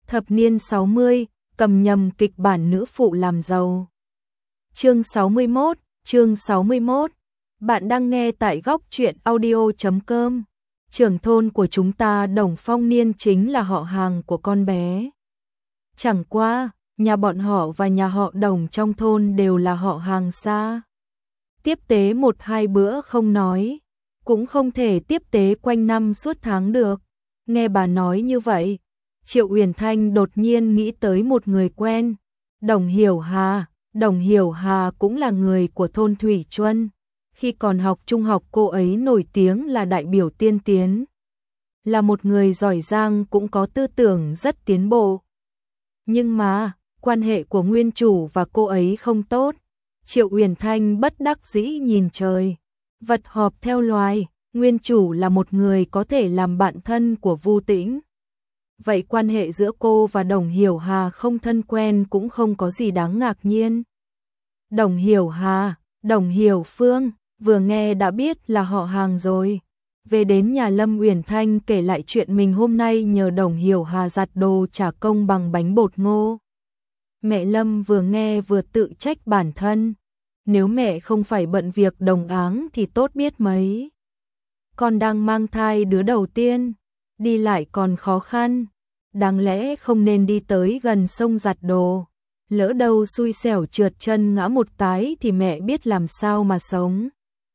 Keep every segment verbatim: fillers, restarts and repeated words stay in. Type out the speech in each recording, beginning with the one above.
Thập niên sáu mươi, cầm nhầm kịch bản nữ phụ làm giàu. Chương sáu mươi mốt, chương sáu mươi mốt. Bạn đang nghe tại góc truyện audio chấm com. Trưởng thôn của chúng ta Đồng Phong Niên chính là họ hàng của con bé. Chẳng qua, nhà bọn họ và nhà họ Đồng trong thôn đều là họ hàng xa. Tiếp tế một hai bữa không nói, cũng không thể tiếp tế quanh năm suốt tháng được. Nghe bà nói như vậy, Triệu Uyển Thanh đột nhiên nghĩ tới một người quen, Đồng Hiểu Hà. Đồng Hiểu Hà cũng là người của thôn Thủy Chuân. Khi còn học trung học cô ấy nổi tiếng là đại biểu tiên tiến. Là một người giỏi giang cũng có tư tưởng rất tiến bộ. Nhưng mà, quan hệ của nguyên chủ và cô ấy không tốt. Triệu Uyển Thanh bất đắc dĩ nhìn trời. Vật họp theo loài, nguyên chủ là một người có thể làm bạn thân của Vu Tĩnh. Vậy quan hệ giữa cô và Đồng Hiểu Hà không thân quen cũng không có gì đáng ngạc nhiên. Đồng Hiểu Hà, Đồng Hiểu Phương, vừa nghe đã biết là họ hàng rồi. Về đến nhà Lâm Uyển Thanh kể lại chuyện mình hôm nay nhờ Đồng Hiểu Hà giặt đồ trả công bằng bánh bột ngô. Mẹ Lâm vừa nghe vừa tự trách bản thân. Nếu mẹ không phải bận việc đồng áng thì tốt biết mấy. Con đang mang thai đứa đầu tiên, đi lại còn khó khăn. Đáng lẽ không nên đi tới gần sông giặt đồ. Lỡ đâu xui xẻo trượt chân ngã một cái thì mẹ biết làm sao mà sống.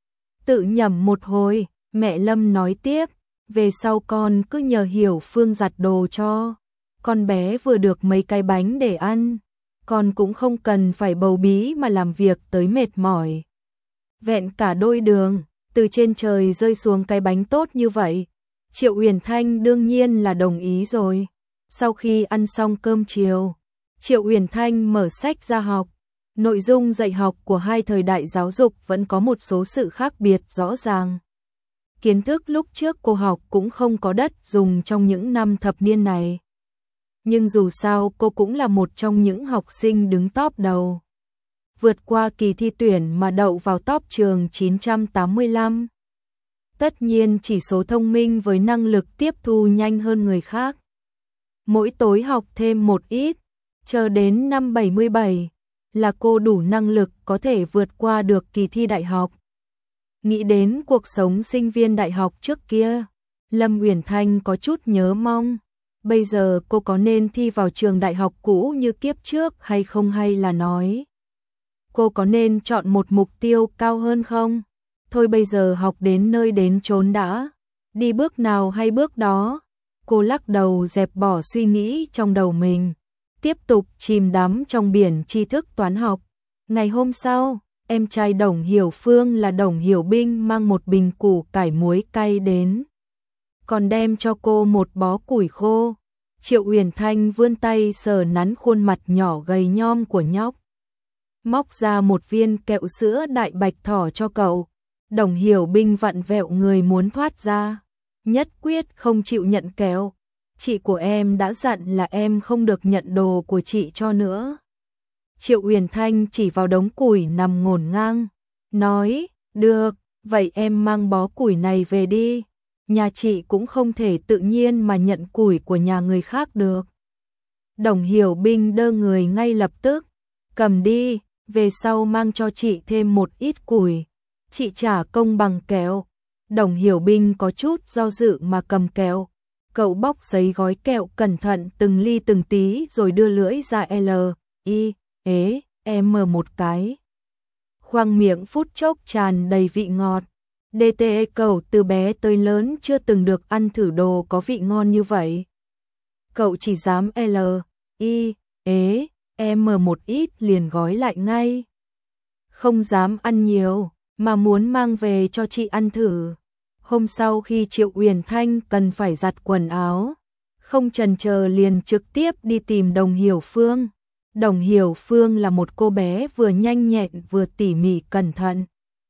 Tự nhẩm một hồi, mẹ Lâm nói tiếp, về sau con cứ nhờ Hiểu Phương giặt đồ cho. Con bé vừa được mấy cái bánh để ăn, con cũng không cần phải bầu bí mà làm việc tới mệt mỏi. Vẹn cả đôi đường, từ trên trời rơi xuống cái bánh tốt như vậy. Triệu Uyển Thanh đương nhiên là đồng ý rồi. Sau khi ăn xong cơm chiều, Triệu Uyển Thanh mở sách ra học. Nội dung dạy học của hai thời đại giáo dục vẫn có một số sự khác biệt rõ ràng. Kiến thức lúc trước cô học cũng không có đất dùng trong những năm thập niên này. Nhưng dù sao cô cũng là một trong những học sinh đứng top đầu. Vượt qua kỳ thi tuyển mà đậu vào top trường chín trăm tám mươi lăm. Tất nhiên chỉ số thông minh với năng lực tiếp thu nhanh hơn người khác. Mỗi tối học thêm một ít, chờ đến năm bảy mươi bảy là cô đủ năng lực có thể vượt qua được kỳ thi đại học. Nghĩ đến cuộc sống sinh viên đại học trước kia, Lâm Uyển Thanh có chút nhớ mong. Bây giờ cô có nên thi vào trường đại học cũ như kiếp trước hay không, hay là nói cô có nên chọn một mục tiêu cao hơn không? Thôi bây giờ học đến nơi đến chốn đã, đi bước nào hay bước đó. Cô lắc đầu dẹp bỏ suy nghĩ trong đầu mình, tiếp tục chìm đắm trong biển tri thức toán học. Ngày hôm sau, em trai Đồng Hiểu Phương là Đồng Hiểu Binh mang một bình củ cải muối cay đến, còn đem cho cô một bó củi khô. Triệu Uyển Thanh vươn tay sờ nắn khuôn mặt nhỏ gầy nhom của nhóc, móc ra một viên kẹo sữa đại bạch thỏ cho cậu. Đồng Hiểu Binh vặn vẹo người muốn thoát ra, nhất quyết không chịu nhận kẹo. Chị của em đã dặn là em không được nhận đồ của chị cho nữa. Triệu Uyển Thanh chỉ vào đống củi nằm ngổn ngang, nói, được, vậy em mang bó củi này về đi. Nhà chị cũng không thể tự nhiên mà nhận củi của nhà người khác được. Đồng Hiểu Binh đơ người ngay lập tức, cầm đi, về sau mang cho chị thêm một ít củi. Chị trả công bằng kẹo. Đồng Hiểu Binh có chút do dự mà cầm kẹo. Cậu bóc giấy gói kẹo cẩn thận từng ly từng tí rồi đưa lưỡi ra L, I, ế, M một cái. Khoang miệng phút chốc tràn đầy vị ngọt. đê tê e cậu từ bé tới lớn chưa từng được ăn thử đồ có vị ngon như vậy. Cậu chỉ dám L, I, ế, M một ít liền gói lại ngay. Không dám ăn nhiều, mà muốn mang về cho chị ăn thử. Hôm sau khi Triệu Uyển Thanh cần phải giặt quần áo, không chần chờ liền trực tiếp đi tìm Đồng Hiểu Phương. Đồng Hiểu Phương là một cô bé vừa nhanh nhẹn vừa tỉ mỉ cẩn thận.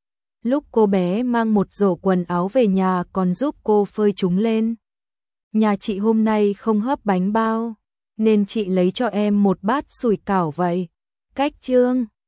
Lúc cô bé mang một rổ quần áo về nhà còn giúp cô phơi chúng lên. Nhà chị hôm nay không hấp bánh bao, nên chị lấy cho em một bát sủi cảo vậy. Cách chương